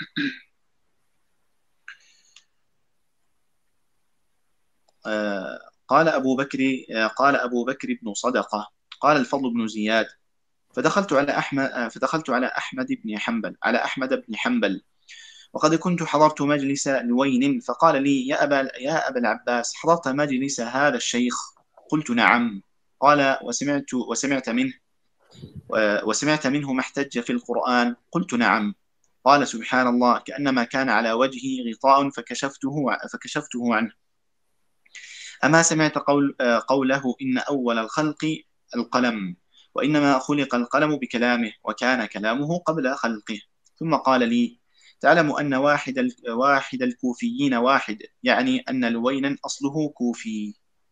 قال أبو بكر قال أبو بكر بن صدقة قال الفضل بن زياد فدخلت على أحمد فدخلت على أحمد بن حنبل على أحمد بن حنبل وقد كنت حضرت مجلس لوين فقال لي يا أبا يا أبا العباس حضرت مجلس هذا الشيخ؟ قلت نعم. قال وسمعت وسمعت منه وسمعت منه ما احتج في القرآن؟ قلت نعم. قال سبحان الله كأنما كان على وجهه غطاء فكشفته فكشفته عنه. أما سمعت قول قوله إن أول الخلق القلم وإنما خلق القلم بكلامه وكان كلامه قبل خلقه. ثم قال لي تعلم أن واحد واحد الكوفيين واحد يعني أن لوينا أصله كوفي.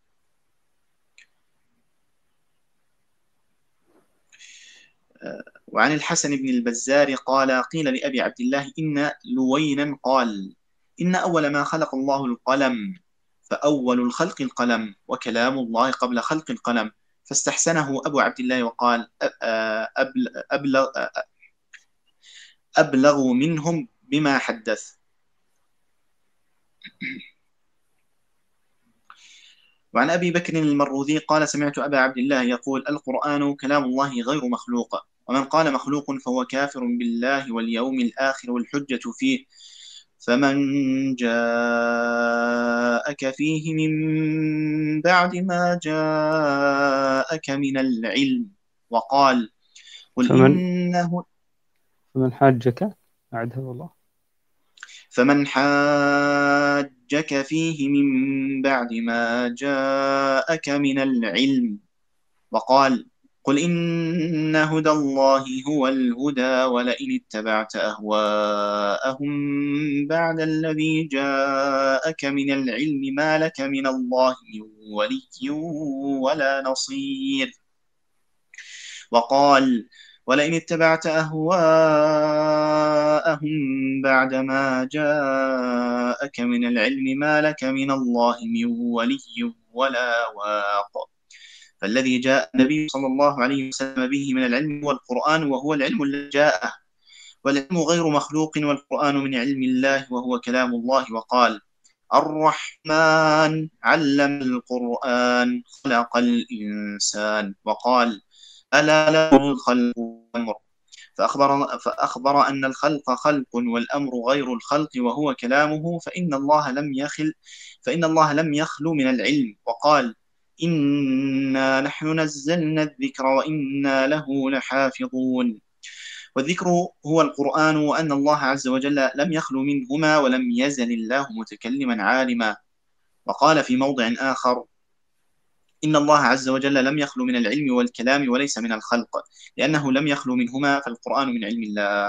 وعن الحسن بن البزار قال قيل لأبي عبد الله إن لوينا قال إن أول ما خلق الله القلم فأول الخلق القلم وكلام الله قبل خلق القلم. فاستحسنه أبو عبد الله وقال أبلغ, أبلغ منهم بما حدث. وعن أبي بكر المروذي قال سمعت أبا عبد الله يقول القرآن كلام الله غير مخلوق ومن قال مخلوق فهو كافر بالله واليوم الآخر والحجة فيه. فمن جاءك فيه من بعد ما جاءك من العلم وقال قل فمن إنه فمن حاجك أعدها والله فمن حاجك فيه من بعد ما جاءك من العلم وقال قل إن هدى الله هو الهدى ولئن اتبعت أهواءهم بعد الذي جاءك من العلم ما لك من الله من ولي ولا نصير. وقال ولئن اتبعت أهواءهم بعد ما جاءك من العلم ما لك من الله من ولي ولا واق. فالذي جاء النبي صلى الله عليه وسلم به من العلم هو القرآن وهو العلم الذي جاءه والعلم غير مخلوق والقرآن من علم الله وهو كلام الله. وقال الرحمن علم القرآن خلق الإنسان. وقال ألا له الخلق والأمر. فأخبر, فأخبر أن الخلق خلق والأمر غير الخلق وهو كلامه فإن الله لم يخل فإن الله لم يخلو من العلم. وقال إنا نحن نزلنا الذكر وإنا له لحافظون. والذكر هو القرآن وأن الله عز وجل لم يخلو منهما ولم يزل الله متكلما عالما. وقال في موضع آخر إن الله عز وجل لم يخلو من العلم والكلام وليس من الخلق لأنه لم يخلو منهما فالقرآن من علم الله.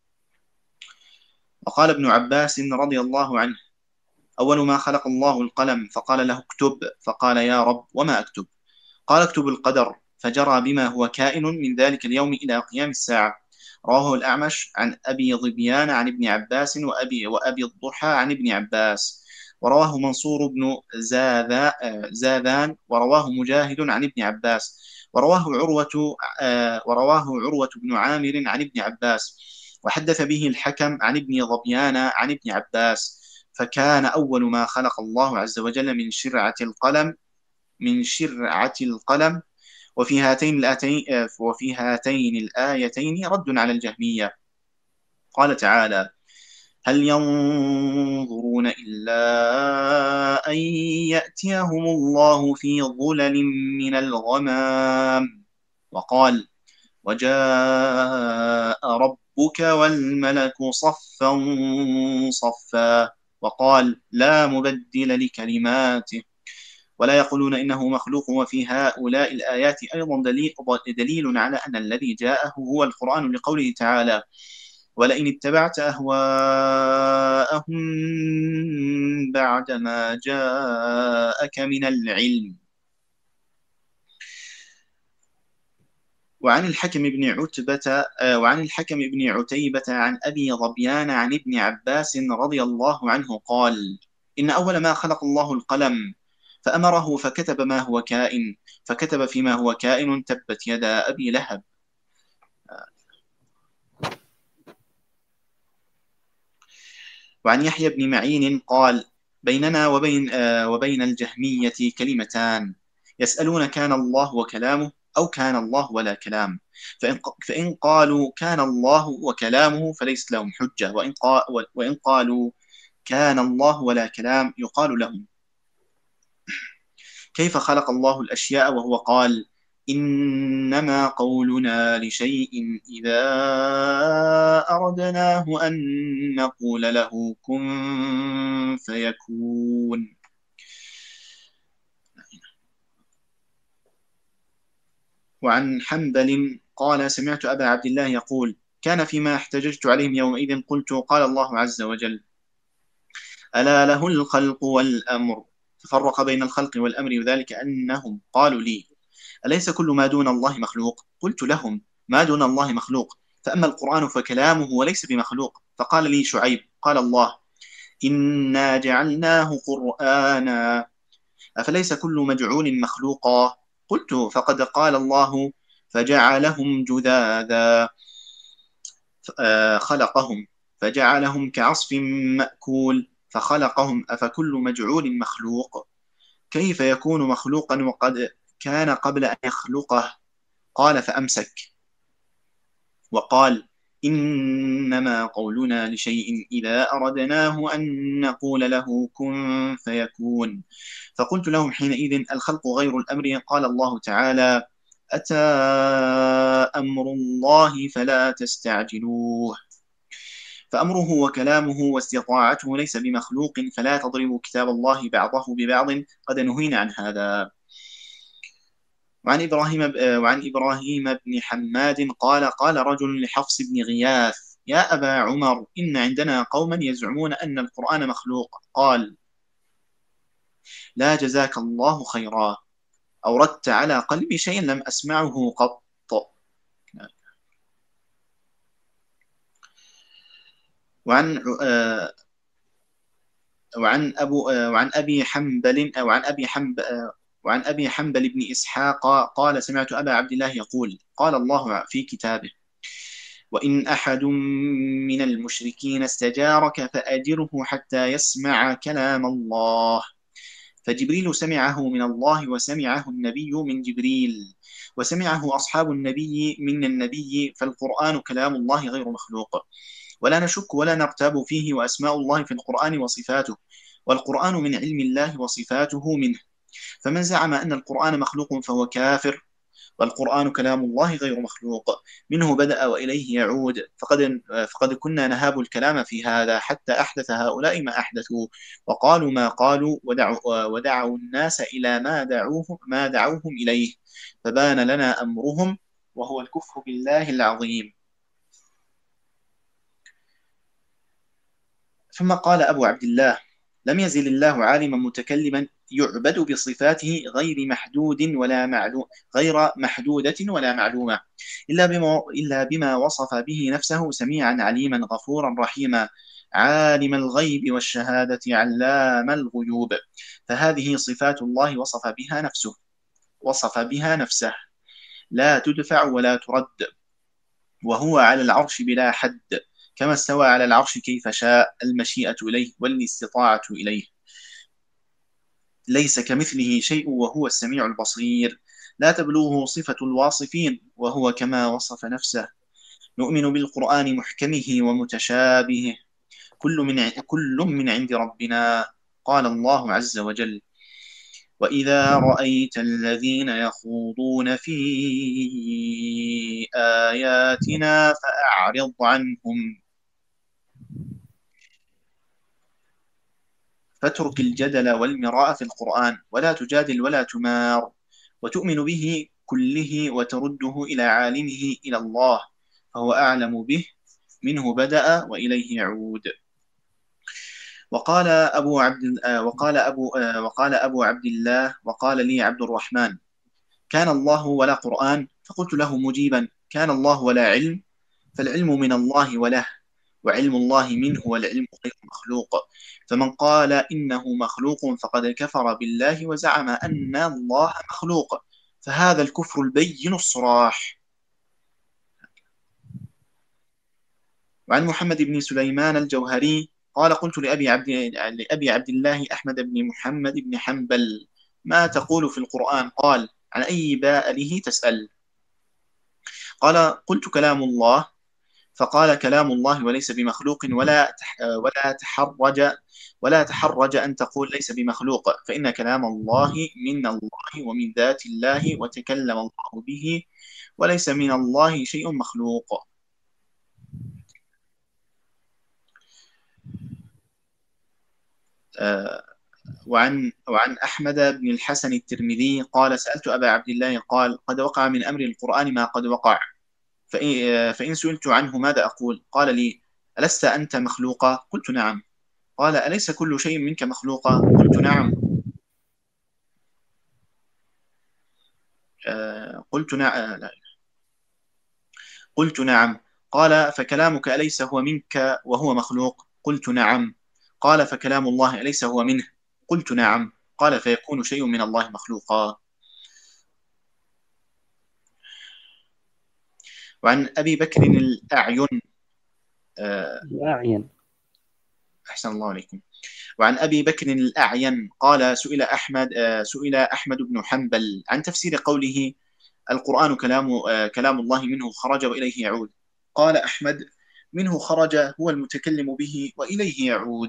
وقال ابن عباس رضي الله عنه أول ما خلق الله القلم فقال له اكتب فقال يا رب وما أكتب؟ قال اكتب القدر فجرى بما هو كائن من ذلك اليوم إلى قيام الساعة. رواه الأعمش عن أبي ظبيان عن ابن عباس وأبي, وأبي الضحى عن ابن عباس ورواه منصور بن زاذان ورواه مجاهد عن ابن عباس ورواه عروة ورواه عروة بن عامر عن ابن عباس وحدث به الحكم عن ابن ظبيان عن ابن عباس. فكان أول ما خلق الله عز وجل من شرعة القلم من شرعة القلم وفي هاتين الآتين وفي هاتين الآيتين رد على الجهمية. قال تعالى: هل ينظرون إلا أن يأتيهم الله في ظلل من الغمام. وقال: وجاء ربك والملك صفا صفا. وقال: لا مبدل لكلماته. ولا يقولون إنه مخلوق. وفي هؤلاء الآيات أيضا دليل, دليل على أن الذي جاءه هو القرآن، لقوله تعالى: ولئن اتبعت أهواءهم بعدما جاءك من العلم. وعن الحكم بن عتبة وعن الحكم بن عتيبة عن أبي ظبيان عن ابن عباس رضي الله عنه قال: إن أول ما خلق الله القلم فأمره فكتب ما هو كائن، فكتب فيما هو كائن: تبت يدا أبي لهب. وعن يحيى بن معين قال: بيننا وبين آه وبين الجهمية كلمتان، يسألون كان الله وكلامه أو كان الله ولا كلام، فإن, فإن قالوا كان الله وكلامه فليس لهم حجة، وإن, قا وإن قالوا كان الله ولا كلام يقال لهم: كيف خلق الله الأشياء وهو قال: إنما قولنا لشيء إذا أردناه أن نقول له كن فيكون. وعن حنبل قال: سمعت أبا عبد الله يقول: كان فيما احتججت عليهم يومئذ قلت: قال الله عز وجل: ألا له الخلق والأمر، ففرق بين الخلق والأمر، وذلك أنهم قالوا لي: أليس كل ما دون الله مخلوق؟ قلت لهم: ما دون الله مخلوق، فأما القرآن فكلامه وليس بمخلوق. فقال لي شعيب: قال الله: إنا جعلناه قرآنا، أفليس كل مجعول مخلوقا؟ قلت: فقد قال الله: فجعلهم جذاذا، خلقهم فجعلهم كعصف مأكول، فخلقهم، أفكل مجعول مخلوق؟ كيف يكون مخلوقا وقد كان قبل أن يخلقه؟ قال: فأمسك وقال: إنما قولنا لشيء إذا أردناه أن نقول له كن فيكون. فقلت لهم حينئذ: الخلق غير الأمر. قال الله تعالى: أتى أمر الله فلا تستعجلوه. فأمره وكلامه واستطاعته ليس بمخلوق، فلا تضربوا كتاب الله بعضه ببعض، قد نهينا عن هذا. وعن إبراهيم وعن إبراهيم بن حماد قال: قال رجل لحفص بن غياث: يا أبا عمر، إن عندنا قوما يزعمون أن القرآن مخلوق. قال: لا جزاك الله خيرا، أوردت على قلبي شيئا لم أسمعه قط. وعن وعن أبو وعن أبي حنبل وعن أبي حنبل وعن أبي حنبل بن إسحاق قال: سمعت أبا عبد الله يقول: قال الله في كتابه: وإن أحد من المشركين استجارك فأجره حتى يسمع كلام الله. فجبريل سمعه من الله، وسمعه النبي من جبريل، وسمعه أصحاب النبي من النبي، فالقرآن كلام الله غير مخلوق، ولا نشك ولا نرتاب فيه، وأسماء الله في القرآن وصفاته، والقرآن من علم الله وصفاته منه. فمن زعم أن القرآن مخلوق فهو كافر، والقرآن كلام الله غير مخلوق، منه بدأ وإليه يعود. فقد, فقد كنا نهاب الكلام في هذا حتى أحدث هؤلاء ما أحدثوا، وقالوا ما قالوا، ودعوا, ودعوا الناس إلى ما دعوه ما دعوهم إليه، فبان لنا أمرهم، وهو الكفر بالله العظيم. ثم قال أبو عبد الله: لم يزل الله عالما متكلما يعبد بصفاته غير محدود ولا معلوم غير محدودة ولا معلومة، إلا بما, إلا بما وصف به نفسه: سميعا عليما غفورا رحيما، عالم الغيب والشهادة علام الغيوب. فهذه صفات الله وصف بها نفسه وصف بها نفسه لا تدفع ولا ترد، وهو على العرش بلا حد، كما استوى على العرش كيف شاء، المشيئة إليه والاستطاعة إليه، ليس كمثله شيء وهو السميع البصير. لا تبلغه صفة الواصفين وهو كما وصف نفسه. نؤمن بالقرآن محكمه ومتشابهه، كل من كل من عند ربنا. قال الله عز وجل: وإذا رأيت الذين يخوضون في آياتنا فأعرض عنهم، فاترك الجدل والمراء في القرآن، ولا تجادل ولا تمار، وتؤمن به كله وترده إلى عالمه إلى الله، فهو أعلم به، منه بدأ وإليه يعود. وقال أبو عبد وقال أبو وقال أبو عبد الله وقال لي عبد الرحمن: كان الله ولا قرآن؟ فقلت له مجيبا: كان الله ولا علم؟ فالعلم من الله وله، وعلم الله منه، والعلم غير مخلوق. فمن قال إنه مخلوق فقد كفر بالله وزعم أن الله مخلوق، فهذا الكفر البين الصراح. وعن محمد بن سليمان الجوهري قال: قلت لأبي عبد, لأبي عبد الله أحمد بن محمد بن حنبل: ما تقول في القرآن؟ قال: عن أي بائله تسأل؟ قال: قلت: كلام الله. فقال: كلام الله وليس بمخلوق، ولا ولا تحرج ولا تحرج أن تقول ليس بمخلوق، فإن كلام الله من الله ومن ذات الله، وتكلم الله به، وليس من الله شيء مخلوق. آه وعن وعن أحمد بن الحسن الترمذي قال: سألت أبا عبد الله قال: قد وقع من أمر القرآن ما قد وقع، فإن, فإن سئلت عنه ماذا أقول؟ قال لي: ألست أنت مخلوقا؟ قلت: نعم. قال: أليس كل شيء منك مخلوقا؟ قلت: نعم. آه قلت نعم. قلت: نعم. قال: فكلامك أليس هو منك وهو مخلوق؟ قلت: نعم. قال: فكلام الله أليس هو منه؟ قلت: نعم. قال: فيكون شيء من الله مخلوقا. وعن أبي بكر الأعين آه الأعين أحسن الله عليكم. وعن أبي بكر الأعين قال: سئل أحمد آه سئل أحمد بن حنبل عن تفسير قوله: القرآن كلام آه كلام الله منه خرج وإليه يعود. قال أحمد: منه خرج هو المتكلم به وإليه يعود.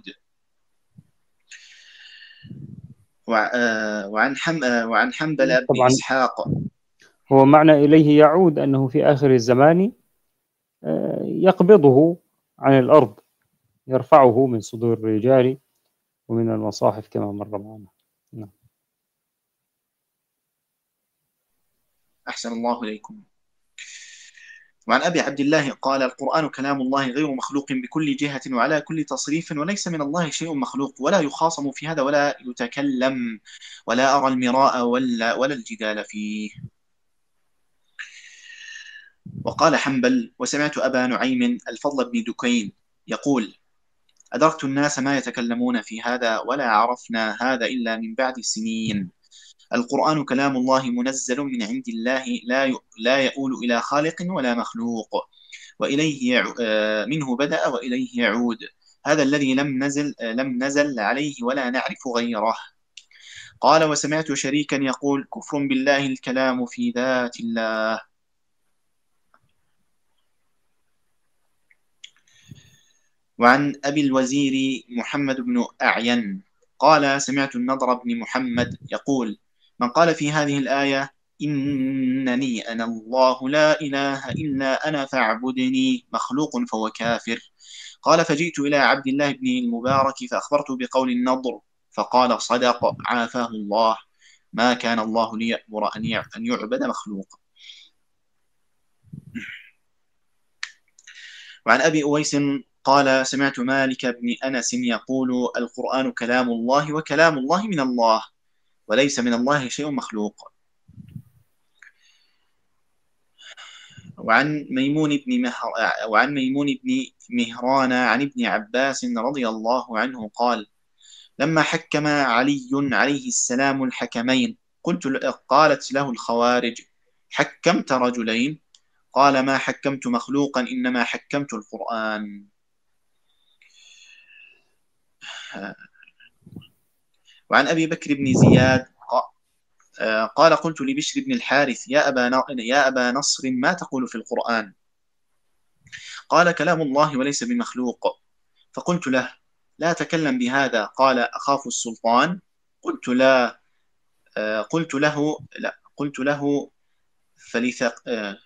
وعن حم وعن حنبل بن طبعا إسحاق. هو معنى إليه يعود أنه في آخر الزمان يقبضه عن الأرض، يرفعه من صدور الرجال ومن المصاحف كما مر معنا. نعم. أحسن الله إليكم. وعن أبي عبد الله قال: القرآن كلام الله غير مخلوق بكل جهة وعلى كل تصريف، وليس من الله شيء مخلوق، ولا يخاصم في هذا ولا يتكلم، ولا أرى المراء ولا, ولا الجدال فيه. وقال حنبل: وسمعت أبا نعيم الفضل بن دكين يقول: أدركت الناس ما يتكلمون في هذا، ولا عرفنا هذا إلا من بعد سنين. القرآن كلام الله منزل من عند الله، لا لا يؤول إلى خالق ولا مخلوق، وإليه منه بدأ وإليه يعود. هذا الذي لم نزل لم نزل عليه ولا نعرف غيره. قال: وسمعت شريكا يقول: كفر بالله الكلام في ذات الله. وعن أبي الوزير محمد بن أعين قال: سمعت النضر بن محمد يقول: من قال في هذه الآية: إنني أنا الله لا إله إلا أنا فاعبدني، مخلوق، فهو كافر. قال: فجئت إلى عبد الله بن المبارك فأخبرته بقول النضر، فقال: صدق، عافاه الله، ما كان الله ليأمر أن يعبد مخلوق. وعن أبي أويس قال: سمعت مالك بن أنس يقول: القرآن كلام الله، وكلام الله من الله، وليس من الله شيء مخلوق. وعن ميمون بن مهر وعن ميمون بن مهران عن ابن عباس رضي الله عنه قال: لما حكم علي عليه السلام الحكمين، قلت قالت له الخوارج: حكمت رجلين؟ قال: ما حكمت مخلوقا، إنما حكمت القرآن. وعن أبي بكر بن زياد قال قلت لبشر بن الحارث يا أبا, يا أبا نصر ما تقول في القرآن؟ قال كلام الله وليس بمخلوق. فقلت له لا تكلم بهذا. قال أخاف السلطان؟ قلت لا قلت له لا قلت له فلثق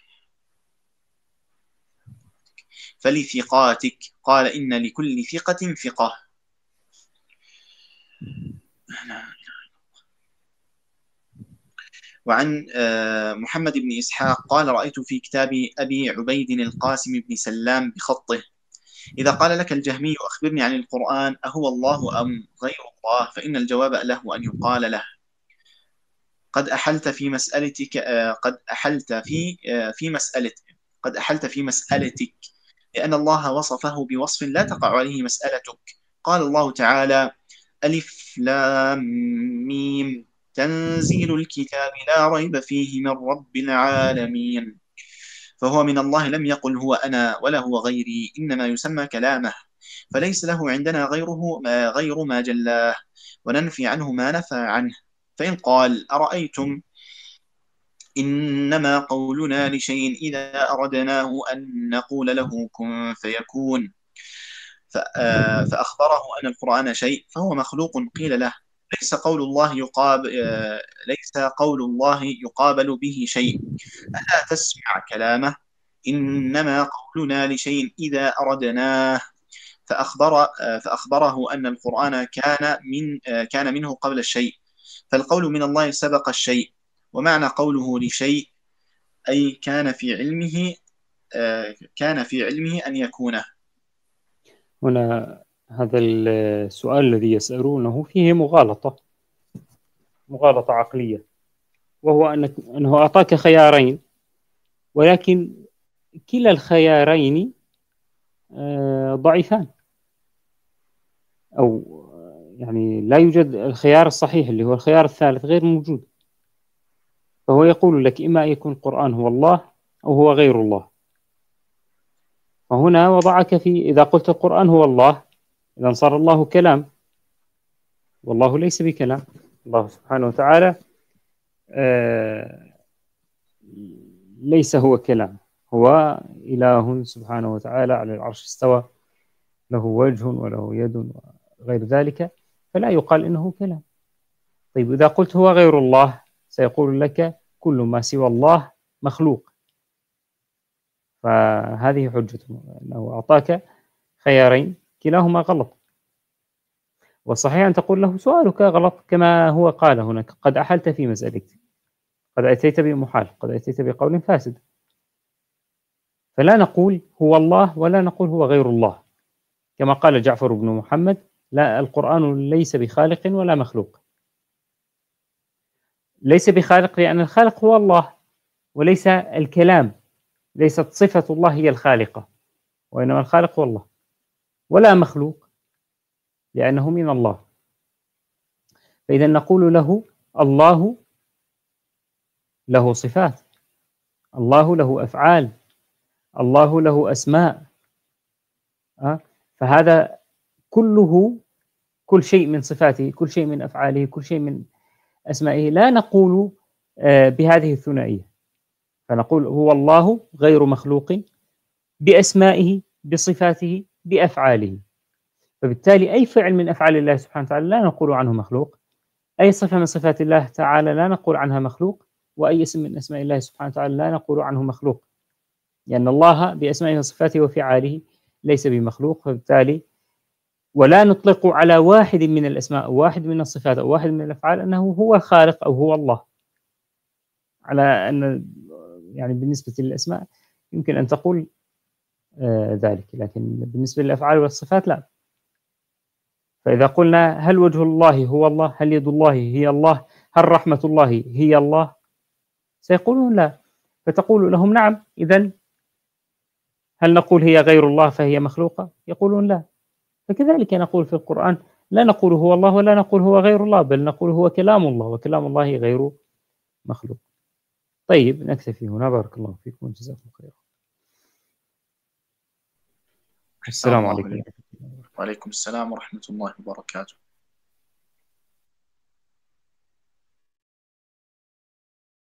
فلثقاتك. قال إن لكل ثقة ثقة. وعن محمد بن إسحاق قال رأيت في كتاب أبي عبيد القاسم بن سلام بخطه إذا قال لك الجهمي أخبرني عن القرآن أهو الله أم غير الله؟ فإن الجواب له أن يقال له قد أحلت في مسألتك قد أحلت في في مسألتك قد أحلت في مسألتك لأن الله وصفه بوصف لا تقع عليه مسألتك. قال الله تعالى ألف لام ميم تنزيل الكتاب لا ريب فيه من رب العالمين. فهو من الله لم يقل هو أنا ولا هو غيري، إنما يسمى كلامه، فليس له عندنا غيره ما غير ما جلاه، وننفي عنه ما نفى عنه. فإن قال أرأيتم إنما قولنا لشيء إذا أردناه أن نقول له كن فيكون فأخبره أن القرآن شيء فهو مخلوق، قيل له ليس قول الله يقابل ليس قول الله يقابل به شيء، ألا تسمع كلامه؟ إنما قولنا لشيء إذا أردناه. فأخبر فأخبره أن القرآن كان من كان منه قبل الشيء، فالقول من الله سبق الشيء، ومعنى قوله لشيء أي كان في علمه كان في علمه أن يكونه. هنا هذا السؤال الذي يسألونه فيه مغالطة مغالطة عقلية، وهو أنه أعطاك خيارين، ولكن كلا الخيارين ضعيفان، أو يعني لا يوجد الخيار الصحيح اللي هو الخيار الثالث غير موجود. فهو يقول لك إما أن يكون القرآن هو الله أو هو غير الله. فهنا وضعك في إذا قلت القرآن هو الله إذا صار الله كلام، والله ليس بكلام. الله سبحانه وتعالى آه ليس هو كلام، هو إله سبحانه وتعالى على العرش استوى، له وجه وله يد وغير ذلك، فلا يقال إنه كلام. طيب إذا قلت هو غير الله سيقول لك كل ما سوى الله مخلوق. فهذه حجته أنه أعطاك خيارين كلاهما غلط، والصحيح أن تقول له سؤالك غلط كما هو قال هناك قد أحلت في مسألتك، قد أتيت بمحال، قد أتيت بقول فاسد. فلا نقول هو الله ولا نقول هو غير الله، كما قال جعفر بن محمد لا القرآن ليس بخالق ولا مخلوق. ليس بخالق لأن الخالق هو الله، وليس الكلام، ليست صفة الله هي الخالقة، وإنما الخالق هو الله. ولا مخلوق لأنه من الله. فإذا نقول له الله له صفات، الله له أفعال، الله له أسماء، أه؟ فهذا كله، كل شيء من صفاته، كل شيء من أفعاله، كل شيء من أسمائه. لا نقول آه بهذه الثنائية، فنقول هو الله غير مخلوق بأسمائه بصفاته بأفعاله. فبالتالي أي فعل من أفعال الله سبحانه وتعالى لا نقول عنه مخلوق، أي صفة من صفات الله تعالى لا نقول عنها مخلوق، وأي اسم من أسماء الله سبحانه وتعالى لا نقول عنه مخلوق، لأن الله بأسمائه وصفاته وفعاله ليس بمخلوق. فبالتالي ولا نطلق على واحد من الأسماء أو واحد من الصفات أو واحد من الأفعال أنه هو الخالق أو هو الله، على أن يعني بالنسبة للأسماء يمكن أن تقول آه ذلك، لكن بالنسبة للأفعال والصفات لا. فإذا قلنا هل وجه الله هو الله، هل يد الله هي الله، هل رحمة الله هي الله، سيقولون لا. فتقول لهم نعم، إذن هل نقول هي غير الله فهي مخلوقة؟ يقولون لا. فكذلك نقول في القرآن لا نقول هو الله ولا نقول هو غير الله، بل نقول هو كلام الله، وكلام الله غير مخلوق. طيب نكتفي هنا، بارك الله فيكم وجزاكم خيرا. السلام عليكم. وعليكم السلام ورحمة الله وبركاته.